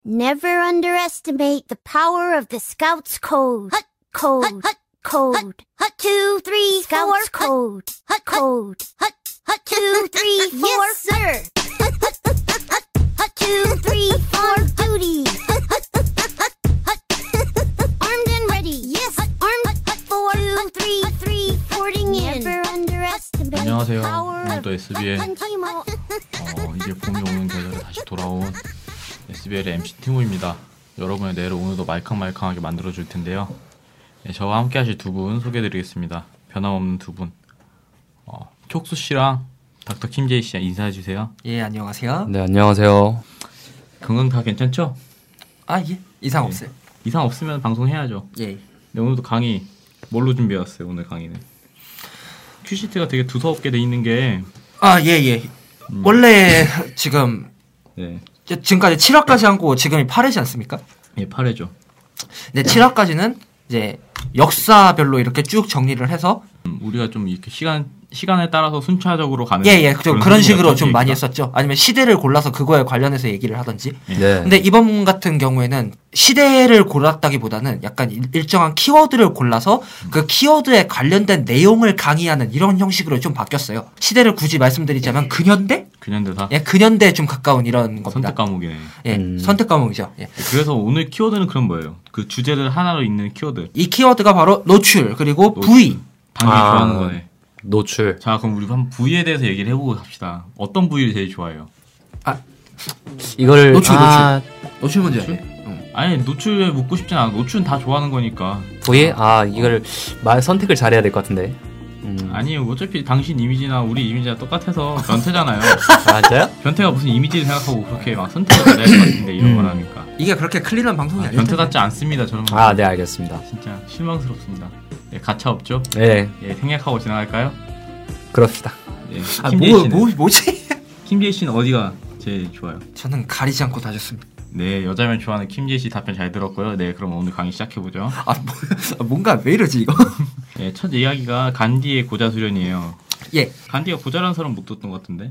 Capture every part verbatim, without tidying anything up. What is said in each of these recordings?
Never underestimate the power of the Scouts Code. Hut, code, hut, hut, code. Hut, hut, two, three, Scouts four, code. Hut, code. Hut, hut, two, three, four. Yes, sir. Hut, hut, hut, hut, hut, two, three, four, duty. Hut, hut, hut, hut, hut, armed and ready. Yes, hut, armed, hut, hut, four, two, three, three, boarding in. Never underestimate. 안녕하세요. 오늘도 에스비엘 어, 이제 봄이 오는 계절에 다시 돌아온 에스비엘의 엠씨 티모입니다. 여러분의 내일을 오늘도 말캉말캉하게 만들어줄 텐데요. 네, 저와 함께 하실 두 분 소개해드리겠습니다. 변함없는 두 분. 어, 촉수씨랑 닥터 킴제이씨 인사해주세요. 예, 안녕하세요. 네, 안녕하세요. 건강 다 괜찮죠? 아, 예. 이상 네. 없어요. 이상 없으면 방송해야죠. 예. 네, 오늘도 강의 뭘로 준비해왔어요, 오늘 강의는? 큐시트가 되게 두서없게 돼 있는 게 아, 예, 예. 음. 원래 지금 네. 지금까지 칠 화까지 하고 지금이 팔 회지 않습니까? 예, 팔 회죠. 네, 칠 화까지는 이제 역사별로 이렇게 쭉 정리를 해서 음, 우리가 좀 이렇게 시간 시간에 따라서 순차적으로 가는 예, 예. 좀 그런 식으로 좀 많이 했었 했었죠. 아니면 시대를 골라서 그거에 관련해서 얘기를 하든지. 네. 근데 이번 같은 경우에는 시대를 골랐다기보다는 약간 일정한 키워드를 골라서 그 키워드에 관련된 내용을 강의하는 이런 형식으로 좀 바뀌었어요. 시대를 굳이 말씀드리자면 근현대? 근현대사? 예, 근현대에 좀 가까운 이런 겁니다. 선택 과목이네. 예, 음. 선택 과목이죠. 예. 그래서 오늘 키워드는 그럼 뭐예요? 그 주제를 하나로 읽는 키워드. 이 키워드가 바로 노출 그리고 노출. 부위. 당연히 아. 좋아하는 거네. 노출. 자, 그럼 우리 한번 부위에 대해서 얘기를 해보고 갑시다. 어떤 부위를 제일 좋아해요? 아, 이걸 노출, 아, 노출 문제. 노출? 아니, 노출에 묻고 싶진 않아. 노출은 다 좋아하는 거니까. 부위? 아, 이걸 말 선택을 잘해야 될 것 같은데. 음. 아니요, 어차피 당신 이미지나 우리 이미지가 똑같아서 변태잖아요. 맞아요? 변태가 무슨 이미지를 생각하고 그렇게 막 선택을 잘해야 될 것 같은데 이런 음. 거라니까. 이게 그렇게 클린한 방송이 아, 아니에요. 변태 같지 않습니다, 저는. 아, 네, 알겠습니다. 진짜 실망스럽습니다. 예, 가차 없죠? 네, 예, 생략하고 지나갈까요? 그럽시다. 예, 아, 김재희 뭐, 씨는 뭐, 뭐지? 김재희 씨는 어디가 제일 좋아요? 저는 가리지 않고 다 좋습니다. 네, 여자면 좋아하는 김재희 씨 답변 잘 들었고요. 네, 그럼 오늘 강의 시작해보죠. 아, 뭐, 뭔가 왜 이러지 이거? 예, 첫 이야기가 간디의 고자 수련이에요. 예, 간디가 고자라는 사람 못 듣던 것 같은데?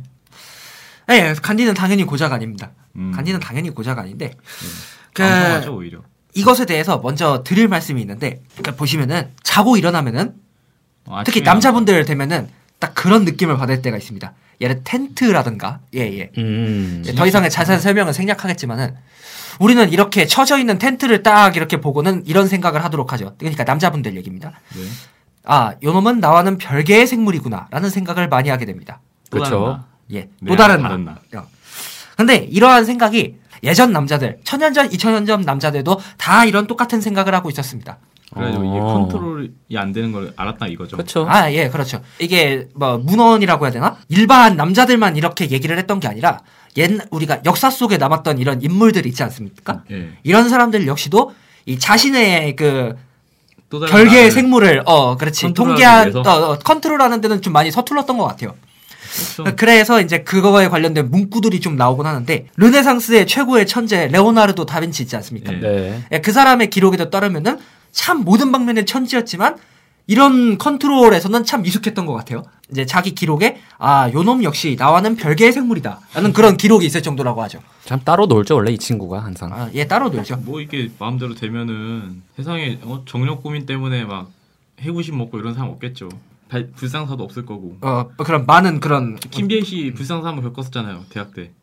예, 간디는 당연히 고자가 아닙니다. 음. 간디는 당연히 고자가 아닌데, 그 엉성하죠, 오히려. 이것에 대해서 먼저 드릴 말씀이 있는데, 그러니까 보시면은 자고 일어나면은 어, 특히 아침에 남자분들 되면은 딱 그런 느낌을 받을 때가 있습니다. 예를 텐트라든가, 예, 예. 음. 예, 더 이상의 자세한 설명은 생략하겠지만은 우리는 이렇게 쳐져 있는 텐트를 딱 이렇게 보고는 이런 생각을 하도록 하죠. 그러니까 남자분들 얘기입니다. 네. 아, 요놈은 나와는 별개의 생물이구나 라는 생각을 많이 하게 됩니다. 또 다른 그렇죠. 나. 예, 네, 또 다른 다른 나. 나. 어. 근데 이러한 생각이 예전 남자들, 천년 전, 이천 년 전 남자들도 다 이런 똑같은 생각을 하고 있었습니다. 그래가지고 이게 어. 컨트롤이 안 되는 걸 알았다 이거죠. 그렇죠. 아, 예, 그렇죠. 이게 뭐 문헌이라고 해야 되나? 일반 남자들만 이렇게 얘기를 했던 게 아니라 옛 우리가 역사 속에 남았던 이런 인물들 있지 않습니까? 예. 이런 사람들 역시도 이 자신의 그 또 다른 별개의 나를 생물을 어 그렇지 컨트롤하기 통계한 위해서? 어, 어, 컨트롤하는 데는 좀 많이 서툴렀던 것 같아요. 그렇죠. 그래서 이제 그거에 관련된 문구들이 좀 나오곤 하는데 르네상스의 최고의 천재 레오나르도 다빈치 있지 않습니까? 예. 네. 예, 그 사람의 기록에도 따르면은 참 모든 방면의 천재였지만 이런 컨트롤에서는 참 미숙했던 것 같아요. 이제 자기 기록에 아 요놈 역시 나와는 별개의 생물이다라는 그런 기록이 있을 정도라고 하죠. 참 따로 놀죠, 원래 이 친구가 항상. 아, 예, 따로 놀죠. 뭐 이게 마음대로 되면은 세상에 어, 정력 고민 때문에 막 해구심 먹고 이런 사람 없겠죠. 발, 불상사도 없을 거고. 어, 그런 많은 그런 김재희 씨 불상사 한번 겪었었잖아요, 대학 때.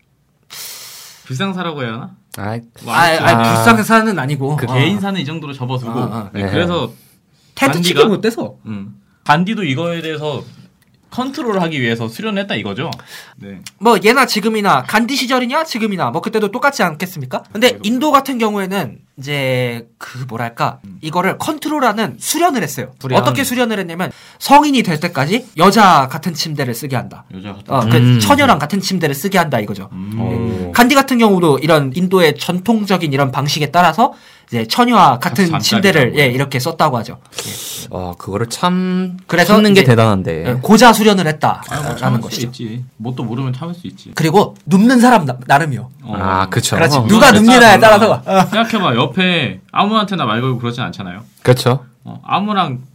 불상사라고 해야 하나? 아, 뭐 아, 아무튼 아, 불쌍사는 아니고 그 어. 개인사는 이 정도로 접어두고. 어, 어. 네, 네. 그래서 텐트 간디가- 치기 못돼서 음, 간디도 이거에 대해서 컨트롤하기 위해서 수련했다 이거죠. 네. 뭐 예나 지금이나 간디 시절이냐 지금이나 뭐 그때도 똑같지 않겠습니까? 근데 인도 같은 경우에는 이제 그 뭐랄까 이거를 컨트롤하는 수련을 했어요. 수련. 어떻게 수련을 했냐면 성인이 될 때까지 여자 같은 침대를 쓰게 한다. 여자 같은. 어, 그 음. 처녀랑 같은 침대를 쓰게 한다 이거죠. 음. 어. 간디 같은 경우도 이런 인도의 전통적인 이런 방식에 따라서 이제 처녀와 같은 잠자리 침대를 자고. 예, 이렇게 썼다고 하죠. 어, 그거를 참 그래서 참는 게 이제- 대단한데. 예, 고자 수련을 아, 뭐 했다라는 참을 수 것이죠. 있지. 뭣도 모르면 참을 수 있지. 그리고 눕는 사람 나, 나름이요. 어. 아, 그쵸. 그렇지. 어. 누가 눕느냐에 따라서. 어. 생각해봐. 옆에 아무한테나 말 걸고 그러진 않잖아요. 그렇죠. 어, 아무랑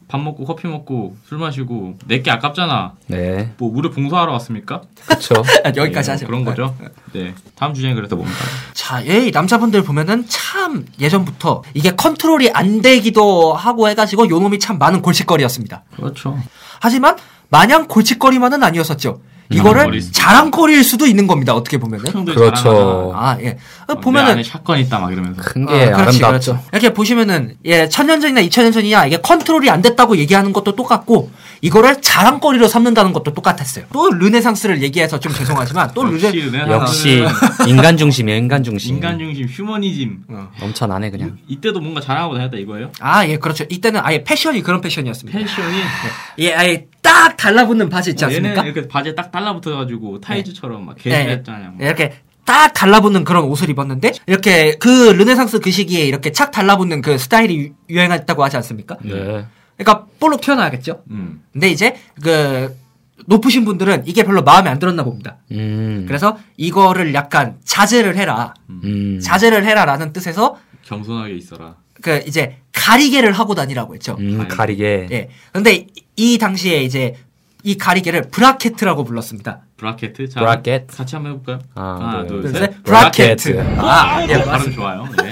밥 먹고 커피 먹고 술 마시고 내게 아깝잖아. 네. 뭐 무료 봉사하러 왔습니까? 그렇죠. 여기까지 네, 하죠. 그런 거죠. 네. 다음 주제는 그래서 뭡니까? 자, 예, 이 남자분들 보면은 참 예전부터 이게 컨트롤이 안 되기도 하고 해가지고 요놈이 참 많은 골칫거리였습니다. 그렇죠. 하지만 마냥 골칫거리만은 아니었었죠. 이거를 자랑거리. 자랑거리일 수도 있는 겁니다. 어떻게 보면은. 형들 그렇죠. 아, 예. 어, 내 보면은 안에 샷건 있다 막 이러면서. 큰 게 어, 그렇지, 아름답죠. 그렇죠. 이렇게 보시면은 예, 천년 전이나 이천 년 전이야 이게 컨트롤이 안 됐다고 얘기하는 것도 똑같고 이거를 자랑거리로 삼는다는 것도 똑같았어요. 또 르네상스를 얘기해서 좀 죄송하지만 또 역시 르네 르네상스. 역시 인간 중심이에요. 인간 중심. 인간 중심, 휴머니즘. 어. 넘쳐나네 그냥. 이때도 뭔가 자랑하고 다녔다 이거예요? 아, 예, 그렇죠. 이때는 아예 패션이 그런 패션이었습니다. 패션이 예, 아예 딱 달라붙는 바지 있지 않습니까? 얘는 이렇게 바지에 딱 달라붙어가지고 타이즈처럼 막 예, 개스했잖아요. 예, 이렇게 딱 달라붙는 그런 옷을 입었는데 이렇게 그 르네상스 그 시기에 이렇게 착 달라붙는 그 스타일이 유- 유행했다고 하지 않습니까? 네. 그러니까 볼록 튀어나와야겠죠. 음. 근데 이제 그 높으신 분들은 이게 별로 마음에 안 들었나 봅니다. 음. 그래서 이거를 약간 자제를 해라. 음. 자제를 해라라는 뜻에서 겸손하게 있어라. 그 이제 가리개를 하고 다니라고 했죠. 음, 가리개. 예. 근데 이, 이 당시에 이제 이 가리개를 브라케트라고 불렀습니다. 브라켓. 자, 브라켓. 같이 한번 해볼까요? 하나, 하나, 둘, 둘, 셋. 셋. 브라케트. 브라케트. 아, 예, 발음 맞습니다. 좋아요. 예.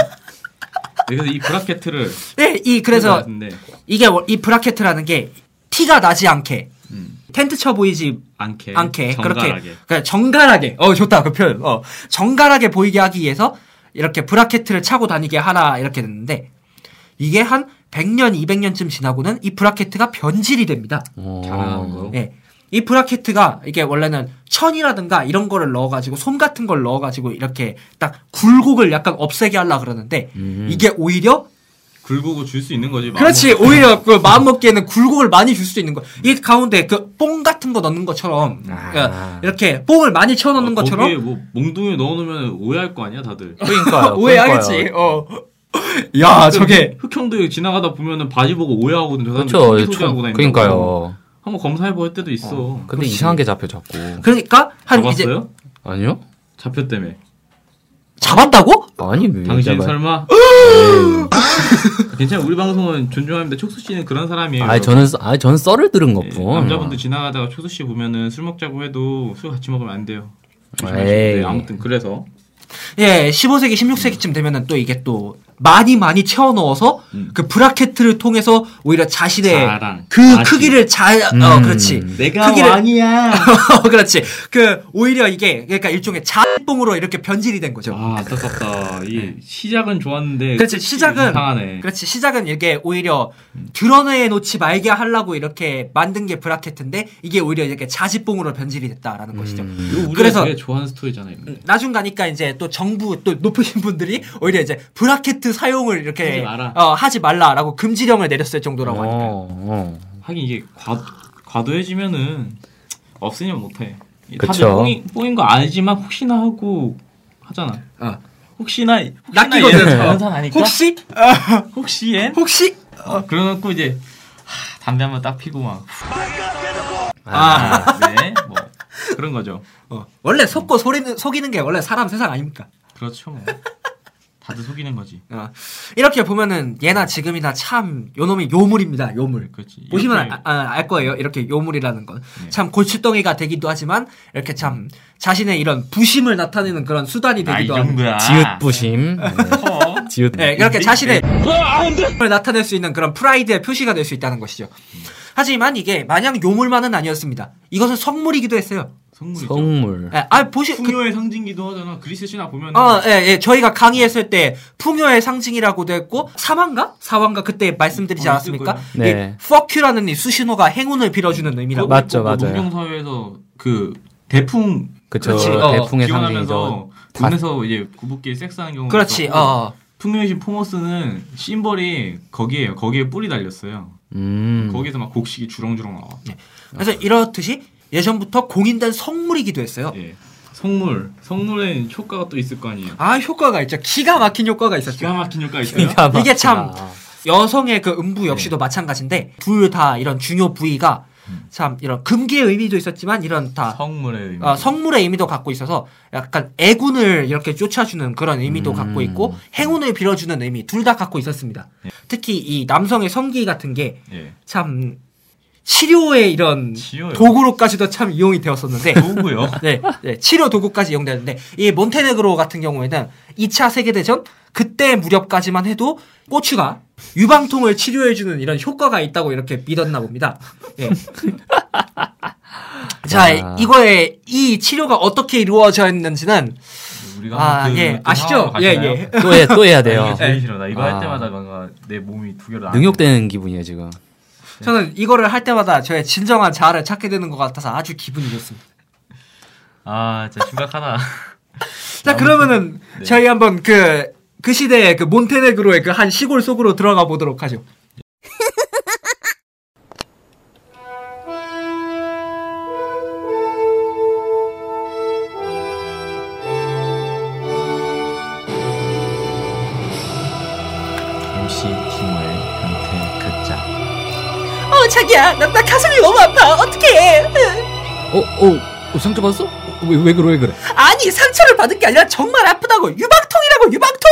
그래서 이 브라켓을 예, 이 그래서 같은데 이게 월- 이 브라케트라는 게 티가 나지 않게 음. 텐트 쳐 보이지 않게, 않게 정갈하게. 그렇게 그냥 정갈하게 어 좋다 그 표현 어 정갈하게 보이게 하기 위해서 이렇게 브라케트를 차고 다니게 하라 이렇게 됐는데 이게 한 백 년, 이백 년쯤 지나고는 이 브라케트가 변질이 됩니다. 어. 자랑하는 거. 예. 이 브라케트가 이게 원래는 천이라든가 이런 거를 넣어가지고 솜 같은 걸 넣어가지고 이렇게 딱 굴곡을 약간 없애게 하려 그러는데 음. 이게 오히려 굴곡을 줄 수 있는 거지. 그렇지 오히려 그 마음 먹기에는 굴곡을 많이 줄 수도 있는 거. 이 가운데 그 뽕 같은 거 넣는 것처럼 아. 그러니까 이렇게 뽕을 많이 채워 넣는 것처럼 거기에 뭐 몽둥이 넣어놓으면 오해할 거 아니야 다들. 그러니까요. 오해하겠지. 어. 야 저게 흑형들 지나가다 보면은 바지 보고 오해하거든. 저 사람들 그렇죠. 총기 소지하고 다닌다고. 그러니까요. 한번 검사해볼 때도 있어. 근데 이상한 게 잡혀 자꾸. 그러니까 한 이제 잡았어요? 아니요? 잡혔다며. 잡았다고? 아니 왜 당신 잡아요? 설마? 괜찮아. 우리 방송은 존중합니다. 촉수 씨는 그런 사람이에요. 아니 저는 써- 아니 저는 썰을 들은 예, 것뿐. 남자분들 지나가다가 촉수 씨 보면은 술 먹자고 해도 술 같이 먹으면 안 돼요. 조심하시고. 에이. 네, 아무튼 그래서 예, 십오 세기, 십육 세기쯤 되면은 또 이게 또 많이 많이 채워 넣어서 음. 그 브라켓을 통해서 오히려 자신의 자랑, 그 자신. 크기를 잘, 어, 음. 그렇지. 내가 크기를- 왕이야. 그렇지. 그 오히려 이게 그러니까 일종의 자뽕으로 이렇게 변질이 된 거죠. 아 안타깝다. 이 시작은 좋았는데 그렇지. 끝이 시작은 이상하네. 그렇지. 시작은 이게 오히려 드러내 놓지 말게 하려고 이렇게 만든 게 브라켓인데 이게 오히려 이렇게 자지뽕으로 변질이 됐다라는 것이죠. 음. 이거 우리가 그래서- 되게 좋아하는 스토리잖아요. 이거. 나중 가니까 이제 또 정부 또 높으신 분들이 오히려 이제 브라켓 사용을 이렇게 하지 마라. 어, 하지 말라라고 금지령을 내렸을 정도라고 하니까. 어, 어. 하긴 이게 과, 과도해지면은 없으면 못해. 그쵸. 다들 뽕인, 뽕인 거 알지만 혹시나 하고 하잖아. 어. 혹시나 혹시나 낚이거든. 얘는 어. 변산 아니까? 혹시 혹시 얜? 혹시 어, 그래놓고 이제 하, 담배 한번 딱 피고 막 아, 네, 뭐 그런 거죠. 어. 원래 속고 소리는 속이는 게 원래 사람 세상 아닙니까? 그렇죠. 뭐. 다들 속이는 거지. 어. 이렇게 보면은 예나 지금이나 참 요놈이 요물입니다. 요물. 그렇지. 보시면 이렇게- 아, 아, 알 거예요. 이렇게 요물이라는 건. 네. 참 골칫덩이가 되기도 하지만 이렇게 참 자신의 이런 부심을 나타내는 그런 수단이 아, 이 되기도 하는. 정도야. 지읒부심. 네. 커. 지읒. 네, 그렇게 자신의 을 나타낼 수 있는 그런 프라이드의 표시가 될 수 있다는 것이죠. 하지만 이게 마냥 요물만은 아니었습니다. 이것은 성물이기도 했어요. 성물이죠. 성물. 예, 아, 보시, 그, 풍요의 상징기도 하잖아. 그리스 신화 보면 어, 예, 예, 저희가 강의했을 때 풍요의 상징이라고도 했고, 사왕가? 사왕가 그때 말씀드리지 어, 않았습니까? 있을 거예요. 이 네. fuck유라는 이 수신호가 행운을 빌어주는 의미라고. 맞죠, 뭐 맞아요. 농경 사회에서 그 대풍 그쵸. 그렇지, 어, 대풍의 기원하면서 상징이죠. 다- 눈에서 이제 부부끼리 섹스하는 경우가 그렇지, 있었고, 어. 풍요의 신 포모스는 심벌이 거기에요. 거기에 뿔이 달렸어요. 음. 거기에서 막 곡식이 주렁주렁 나와. 그래서 이렇듯이 예전부터 공인된 성물이기도 했어요. 예. 성물, 성물엔 효과가 또 있을 거 아니에요. 아, 효과가 있죠. 기가 막힌 효과가 있었죠. 기가 막힌 효과 있어요. 이게 참 막히다. 여성의 그 음부 역시도 마찬가지인데 둘 다 이런 중요 부위가 음. 참 이런 금기의 의미도 있었지만 이런 다 성물의 의미. 어, 성물의 의미도 갖고 있어서 약간 애군을 이렇게 쫓아주는 그런 의미도 음. 갖고 있고 행운을 빌어주는 의미 둘 다 갖고 있었습니다. 예. 특히 이 남성의 성기 같은 게 예. 참 치료의 이런 치료요? 도구로까지도 참 이용이 되었었는데 도구요? 네, 네, 치료 도구까지 이용되는데 이 몬테네그로 같은 경우에는 이 차 세계대전 그때 무렵까지만 해도 고추가 유방통을 치료해주는 이런 효과가 있다고 이렇게 믿었나 봅니다. 예. 자, 아. 이거에 이 치료가 어떻게 이루어져 있는지는 우리가 아, 그, 예, 그 아시죠? 상황으로 예, 가시나요? 예. 또 해, 또 해야 아, 돼요. 이게 제일 싫어. 나 이거 아. 할 때마다 뭔가 내 몸이 두 개로 능욕되는 기분이에요 지금. 저는 이거를 할 때마다 저의 진정한 자아를 찾게 되는 것 같아서 아주 기분이 좋습니다. 아, 진짜 심각하다. 자, 그러면은 네. 저희 한번 그, 그 시대의 그 몬테네그로의 그 한 시골 속으로 들어가 보도록 하죠. 엠씨 티모의 변태 극장. 어, 자기야, 나, 나 가슴이 너무 아파. 어떡해. 어, 어, 어 상처 받았어? 왜, 왜 그래, 왜 그래? 아니, 상처를 받은 게 아니라 정말 아프다고. 유방통이라고, 유방통!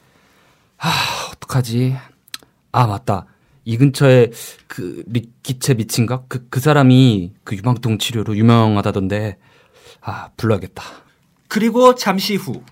어떡하지? 아, 맞다. 이 근처에 그 리키체 미친가? 그, 그 사람이 그 유방통 치료로 유명하다던데. 아, 불러야겠다. 그리고 잠시 후.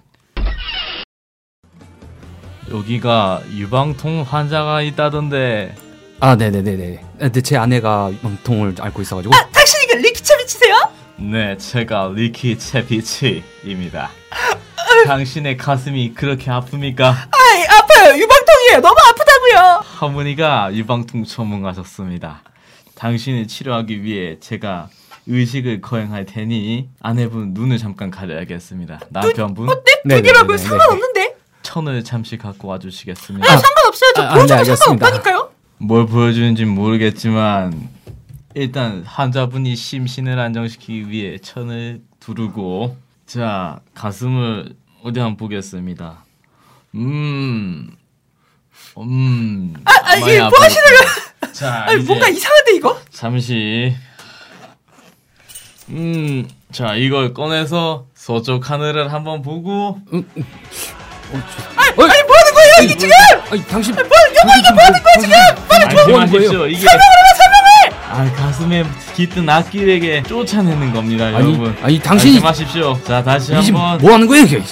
여기가 유방통 환자가 있다던데. 아, 네네네네. 근데 제 아내가 유방통을 앓고 있어가지고. 아, 당신이 그 리키체 미치세요? 네, 제가 리키 채비치입니다. 당신의 가슴이 그렇게 아픕니까? 아이, 아파요. 유방통이에요. 너무 아프다고요. 할머니가 유방통 전문가셨습니다. 당신을 치료하기 위해 제가 의식을 거행할 테니 아내분 눈을 잠깐 가려야겠습니다. 남편분 어, 네? 두 개라고요? 상관없는데? 천을 잠시 갖고 와주시겠습니다. 아, 상관없어요. 저 아, 아, 보여줘도 네, 알겠습니다. 상관없다니까요. 뭘 보여주는지 모르겠지만 일단 환자분이 심신을 안정시키기 위해 천을 두르고 자 가슴을 어디 한번 보겠습니다. 음, 음. 아, 아, 많이 이게 뭐 아프겠구나. 하시는 거야? 자, 아니, 이제 뭔가 이상한데, 이거? 잠시. 음, 자 이걸 꺼내서 서쪽 하늘을 한번 보고. 응, 응. 아니, 뭐 하는 거예요, 이게 지금? 아니, 당신. 뭐, 여보, 이게 뭐 하는 거야, 지금? 빨리 줘! 안심하십시오. 이게 설명을 해봐, 설명을! 아 가슴에 깃든 악기에게 쫓아내는 겁니다, 아니, 여러분. 아니, 당신이. 안심하십시오. 자 다시 이 지금 한번. 뭐 하는 거예요, 이게?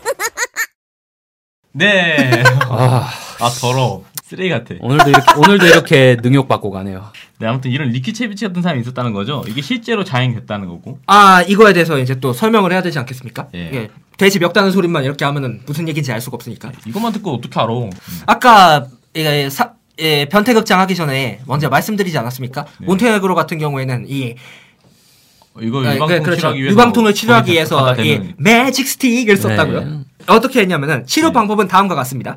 네. 아, 아 더러워. 쓰레기 같아. 오늘도 이렇게, 오늘도 이렇게 능욕받고 가네요. 네 아무튼 이런 리키체비치 같은 사람이 있었다는 거죠. 이게 실제로 자행됐다는 거고. 아, 이거에 대해서 이제 또 설명을 해야 되지 않겠습니까? 예. 예. 돼지 멱다는 소리만 이렇게 하면은 무슨 얘기인지 알 수가 없으니까. 이것만 듣고 어떻게 알아? 아까 예, 사, 예, 변태극장 하기 전에 먼저 말씀드리지 않았습니까? 네. 몬테네그로 같은 경우에는 이 이거 아, 유방통 그, 그렇죠. 치료하기 위해서 유방통을 치료하기 위해서 하다 이 되는 매직 스틱을 썼다고요. 네. 어떻게 했냐면은 치료 네. 방법은 다음과 같습니다.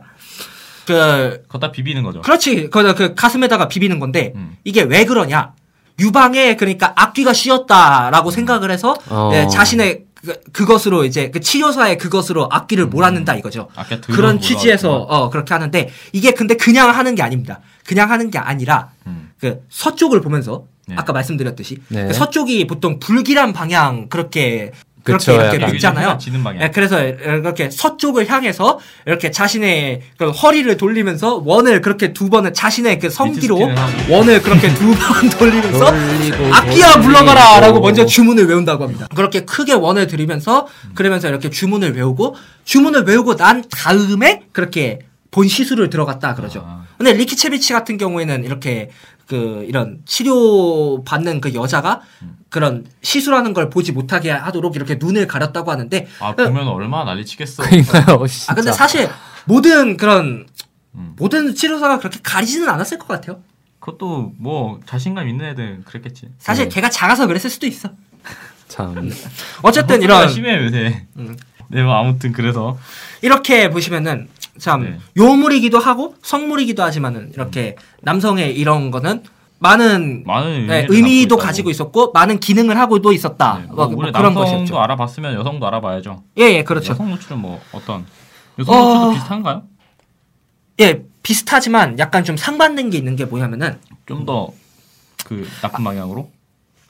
그 걷다 비비는 거죠. 그렇지. 그, 그 가슴에다가 비비는 건데 음. 이게 왜 그러냐? 유방에 그러니까 앞귀가 씌었다라고 생각을 해서 어. 예, 자신의 그, 그것으로 이제 그 치료사의 그것으로 앞귀를 몰았는다 이거죠. 아까 들어서 그런 취지에서 몰아왔구나. 어 그렇게 하는데 이게 근데 그냥 하는 게 아닙니다. 그냥 하는 게 아니라 음. 그 서쪽을 보면서 네. 아까 말씀드렸듯이 네. 그 서쪽이 보통 불길한 방향 그렇게 그렇게 그쵸, 이렇게 약간. 있잖아요. 지는 방향. 예, 그래서 이렇게 서쪽을 향해서 이렇게 자신의 그 허리를 돌리면서 원을 그렇게 두 번을 자신의 그 성기로 미트 스핀을 하고. 원을 그렇게 두 번 돌리면서 돌리고, 악기야 돌리고. 물러가라라고 먼저 주문을 외운다고 합니다. 그렇게 크게 원을 들이면서 그러면서 이렇게 주문을 외우고 주문을 외우고 난 다음에 그렇게 본 시술을 들어갔다 그러죠. 아. 근데 리키체비치 같은 경우에는 이렇게 그 이런 치료 받는 그 여자가 그런 시술하는 걸 보지 못하게 하도록 이렇게 눈을 가렸다고 하는데 아 보면 얼마나 난리치겠어. 그러니까요, 진짜. 아 근데 사실 모든 그런 음. 모든 치료사가 그렇게 가리지는 않았을 것 같아요. 그것도 뭐 자신감 있는 애들 그랬겠지. 사실 네. 걔가 작아서 그랬을 수도 있어. 참. 어쨌든 이런 이런 심해 요새. 음. 네, 뭐 아무튼 그래서 이렇게 보시면은 참 네. 요물이기도 하고 성물이기도 하지만은 이렇게 남성의 이런 거는 많은 많은 네, 의미를 의미도 갖고 가지고 있었고 많은 기능을 하고도 있었다. 네, 뭐, 뭐 뭐 우리 그런 남성도 것이었죠. 알아봤으면 여성도 알아봐야죠. 예, 예, 그렇죠. 여성 노출은 뭐 어떤 여성 노출도 어. 비슷한가요? 예, 비슷하지만 약간 좀 상반된 게 있는 게 뭐냐면은 좀 더 그 나쁜 방향으로?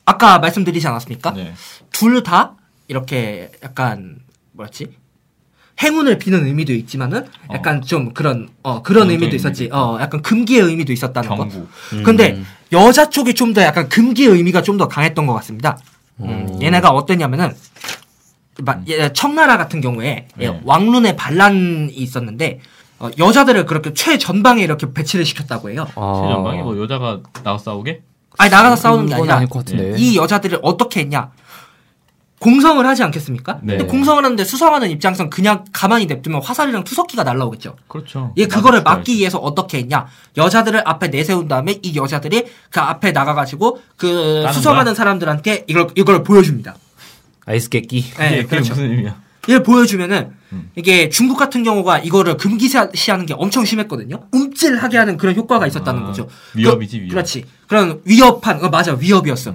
아까 말씀드리지 않았습니까? 네. 둘 다 이렇게 약간 뭐였지? 행운을 비는 의미도 있지만은 약간 어. 좀 그런 어 그런 의미도 있었지. 의미도 어 약간 금기의 의미도 있었다는 거. 경고. 음. 근데 여자 쪽이 좀 더 약간 금기의 의미가 좀 더 강했던 것 같습니다. 음, 오. 얘네가 어땠냐면은 마- 얘 청나라 같은 경우에 네. 예, 왕룬의 반란이 있었는데 어, 여자들을 그렇게 최전방에 이렇게 배치를 시켰다고 해요. 아. 최전방에 뭐 여자가 나와 싸우게? 아니 나가서 싸우는 게 그건 아니라 아닐 것 같은데. 이 여자들을 어떻게 했냐? 공성을 하지 않겠습니까? 네. 근데 공성을 하는데 수성하는 입장에선 그냥 가만히 냅두면 화살이랑 투석기가 날라오겠죠. 그렇죠. 얘 그거를 맞아요. 막기 위해서 어떻게 했냐? 여자들을 앞에 내세운 다음에 이 여자들이 그 앞에 나가가지고 그 까는 수성하는 거야? 사람들한테 이걸 이걸 보여줍니다. 아이스 깨끼. 네, 이게 그게 그렇죠. 무슨 의미야? 이걸 보여주면은 음. 이게 중국 같은 경우가 이거를 금기시하는 게 엄청 심했거든요. 움찔하게 하는 그런 효과가 있었다는 아, 거죠. 위협이지, 그, 위협. 그렇지. 그런 위협한 어, 맞아 위협이었어.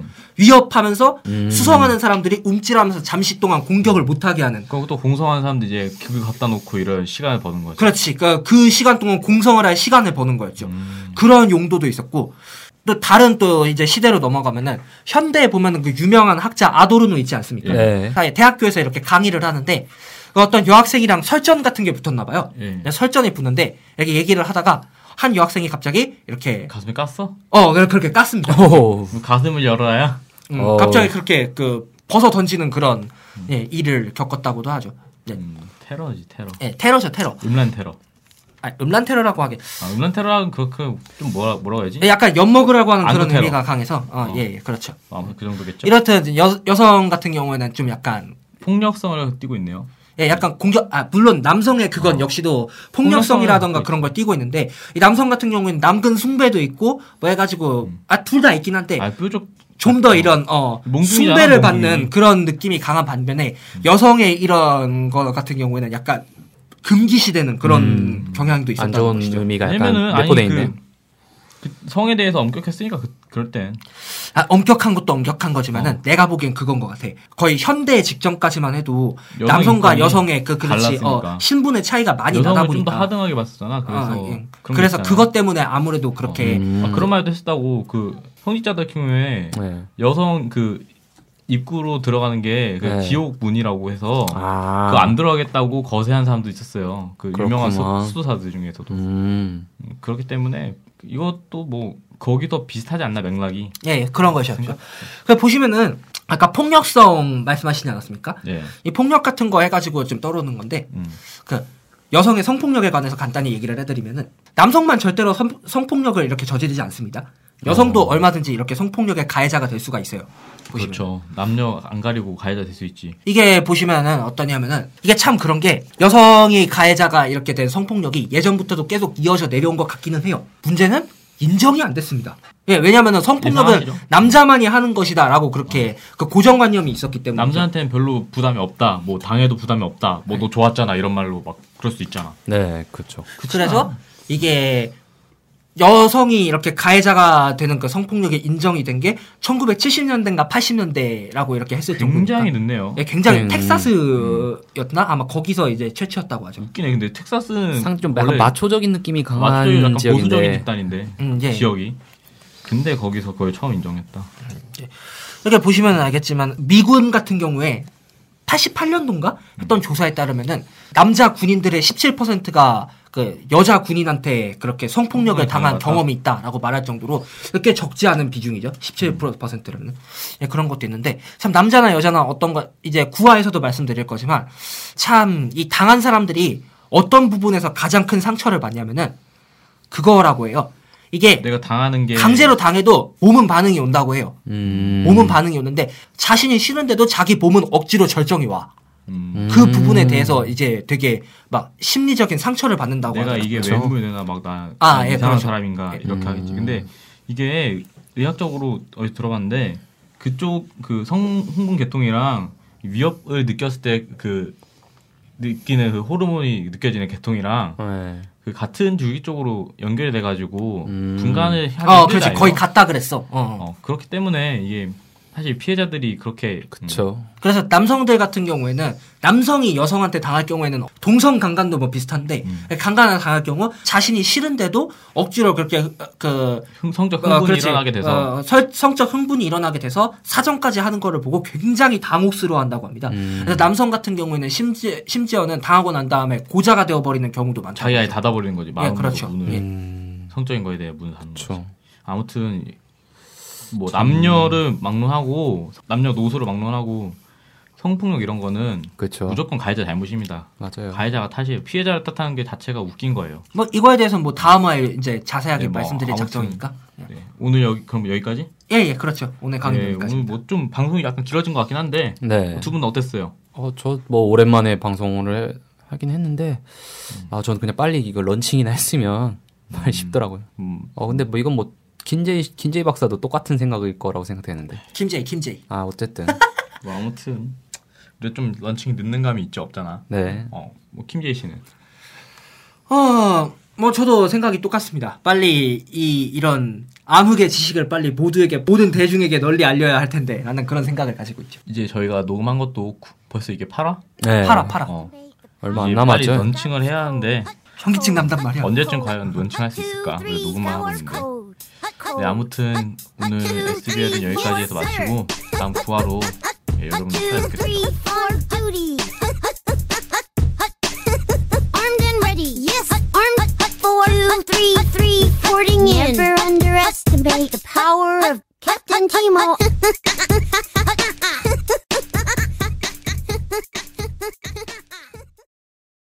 위협하면서 음. 수성하는 사람들이 움찔하면서 잠시 동안 공격을 못하게 하는. 그리고 또 공성하는 사람들 이제 그거 갖다 놓고 이런 시간을 버는 거죠. 그렇지. 그, 그 시간 동안 공성을 할 시간을 버는 거였죠. 음. 그런 용도도 있었고. 또 다른 또 이제 시대로 넘어가면은 현대에 보면은 그 유명한 학자 아도르노 있지 않습니까? 네. 대학교에서 이렇게 강의를 하는데 그 어떤 여학생이랑 설전 같은 게 붙었나 봐요. 예. 설전이 붙는데 이렇게 얘기를 하다가 한 여학생이 갑자기 이렇게 가슴에 깠어? 어 그렇게 깠습니다. 오. 가슴을 열어야? 음, 어. 갑자기 그렇게 그 벗어 던지는 그런 예, 일을 겪었다고도 하죠. 네. 음, 테러지 테러. 예, 테러죠 테러. 음란 테러. 아, 음란 테러라고 하긴 아, 음란 테러는 그그 좀 뭐라 뭐라고 해야지? 예, 약간 엿먹으라고 하는 안구 그런 테러. 의미가 강해서 어, 어. 예, 예 그렇죠. 아, 아무튼 그 정도겠죠. 이렇듯 여, 여성 같은 경우에는 좀 약간 폭력성을 띠고 있네요. 예, 약간 공격, 아, 물론 남성의 그건 어. 역시도 폭력성이라던가 폭력성은 그런 걸 띠고 있는데, 이 남성 같은 경우에는 남근 숭배도 있고, 뭐 해가지고, 아, 둘 다 있긴 한데, 아, 뾰족 좀 더 이런, 어, 몽둥이잖아, 숭배를 몽둥이. 받는 그런 느낌이 강한 반면에, 여성의 이런 거 같은 경우에는 약간 금기시되는 그런 음. 경향도 안 있었다는 좋은 것이죠. 의미가 왜냐면은 약간 아니 내포돼 그, 있네. 그 성에 대해서 엄격했으니까 그, 그럴 땐 아, 엄격한 것도 엄격한 거지만은, 어. 내가 보기엔 그건 것 같아. 거의 현대 직전까지만 해도, 여성 남성과 인권이 여성의 그, 그렇지, 어, 갈랐으니까. 신분의 차이가 많이 나다 여성을 좀 보니까. 더 하등하게 봤었잖아. 그래서 어, 예. 그런 게 그래서 있잖아요. 그것 때문에 아무래도 그렇게, 음. 아, 그런 말도 했었다고 그 성직자 같은 경우에 네. 여성 그 입구로 들어가는 게 그 네. 지옥 문이라고 해서 아. 그 안 들어가겠다고 거세한 사람도 있었어요. 그 유명한 그렇구나. 수, 수도사들 중에서도 음. 음, 그렇기 때문에 이것도 뭐 거기도 비슷하지 않나 맥락이. 예, 예, 그런 것이었죠. 그 보시면은 아까 폭력성 말씀하시지 않았습니까? 예. 이 폭력 같은 거 해가지고 좀 떠오르는 건데 음. 그 여성의 성폭력에 관해서 간단히 얘기를 해드리면은 남성만 절대로 성, 성폭력을 이렇게 저지르지 않습니다. 여성도 어. 얼마든지 이렇게 성폭력의 가해자가 될 수가 있어요. 보시면. 그렇죠. 남녀 안 가리고 가해자 될 수 있지. 이게 보시면은 어떠냐면은 이게 참 그런 게 여성이 가해자가 이렇게 된 성폭력이 예전부터도 계속 이어져 내려온 것 같기는 해요. 문제는 인정이 안 됐습니다. 예, 왜냐면은 성폭력은 이상하시죠? 남자만이 하는 것이다라고 그렇게 그 고정관념이 있었기 때문에 남자한테는 별로 부담이 없다. 뭐 당해도 부담이 없다. 뭐 너 좋았잖아 이런 말로 막 그럴 수 있잖아. 네, 그렇죠. 그래서 이게 여성이 이렇게 가해자가 되는 그 성폭력이 인정이 된 게 천구백칠십 년대인가 팔십 년대라고 이렇게 했을 정도니까. 굉장히 늦네요. 예, 굉장히 음, 텍사스였나 아마 거기서 이제 최초였다고 하죠. 웃기네. 근데 텍사스는 상 좀 약간 원래 마초적인 느낌이 강한 마초적인 약간 보수적인 지역인데. 집단인데 음, 예. 지역이. 근데 거기서 그걸 처음 인정했다. 이렇게 보시면 알겠지만 미군 같은 경우에 팔십팔 년도인가 했던 조사에 따르면은 남자 군인들의 십칠 퍼센트가 그 여자 군인한테 그렇게 성폭력을 성폭력을 당한 당했다. 경험이 있다라고 말할 정도로 꽤 적지 않은 비중이죠. 십칠 퍼센트라면 예, 그런 것도 있는데 참 남자나 여자나 어떤 거 이제 구화에서도 말씀드릴 거지만 참 이 당한 사람들이 어떤 부분에서 가장 큰 상처를 받냐면은 그거라고 해요. 이게 내가 당하는 게 강제로 당해도 몸은 반응이 온다고 해요. 음. 몸은 반응이 오는데 자신이 싫은데도 자기 몸은 억지로 절정이 와. 음, 그 부분에 대해서 이제 되게 막 심리적인 상처를 받는다고 내가 하더라고요. 이게 그렇죠. 외모에 내나 막나 아, 예, 이상한 그렇죠. 사람인가 이렇게 음. 하겠지. 근데 이게 의학적으로 어디서 들어봤는데 그쪽 그 성흥분 계통이랑 위협을 느꼈을 때 그 느끼는 그 호르몬이 느껴지는 계통이랑 네. 그 같은 주기 쪽으로 연결이 돼가지고 음. 분간을 하기 어, 힘들다. 그렇지. 거의 같다 그랬어. 어. 어, 그렇기 때문에 이게 사실 피해자들이 그렇게 그쵸. 그래서 남성들 같은 경우에는 남성이 여성한테 당할 경우에는 동성 강간도 뭐 비슷한데 음. 강간을 당할 경우 자신이 싫은데도 억지로 그렇게 그 흥, 성적 어, 흥분이 그렇지. 일어나게 돼서 어, 설- 성적 흥분이 일어나게 돼서 사정까지 하는 거를 보고 굉장히 당혹스러워한다고 합니다. 음. 그래서 남성 같은 경우에는 심지, 심지어는 당하고 난 다음에 고자가 되어버리는 경우도 많다고 자기 아예 합니다. 닫아버리는 거지. 마음으로 그렇죠. 문을 예. 음. 성적인 거에 대해 문을 닫는 그쵸. 거지. 아무튼 뭐 남녀를 막론하고 남녀 노소를 막론하고 성폭력 이런 거는 그쵸. 무조건 가해자 잘못입니다. 맞아요. 가해자가 탓이에요. 피해자를 탓하는 게 자체가 웃긴 거예요. 뭐 이거에 대해서는 뭐 다음 화에 이제 자세하게 네, 뭐 말씀드릴 아무튼 작정이니까. 네. 오늘 여기 그럼 여기까지? 예, 예, 그렇죠. 오늘 강의 네, 여기까지. 오늘 뭐 좀 방송이 약간 길어진 것 같긴 한데 네. 두 분은 어땠어요? 어, 저 뭐 오랜만에 방송을 해- 하긴 했는데 아, 저는 그냥 빨리 이거 런칭이나 했으면 빨리 쉽더라고요. 음, 어, 근데 뭐 이건 뭐 김재희 김재희 박사도 똑같은 생각일 거라고 생각되는데. 김제이, 김제이. 아, 어쨌든. 뭐 아무튼 근데 좀 런칭이 늦는 감이 있죠, 없잖아. 네. 어, 뭐 김재희 씨는 어, 뭐 저도 생각이 똑같습니다. 빨리 이 이런 암흑의 지식을 빨리 모두에게 모든 대중에게 널리 알려야 할 텐데 라는 그런 생각을 가지고 있죠. 이제 저희가 녹음한 것도 구- 벌써 이게 팔 화? 네. 팔아, 팔아. 어, 얼마 안 이제 빨리 남았죠. 런칭을 해야 하는데 현기증 남단 말이야. 언제쯤 과연 런칭할 수 있을까? 그래 녹음만 하고 있는데. 네, 아무튼 오늘 에스비엘은 여기까지 해서 마치고 다음 구 화로 예, 여러분들 찾아뵙겠습니다. Armed and ready. Yes. Armed. Four, two, three, three. Porting in. Never underestimate the power of Captain Timo.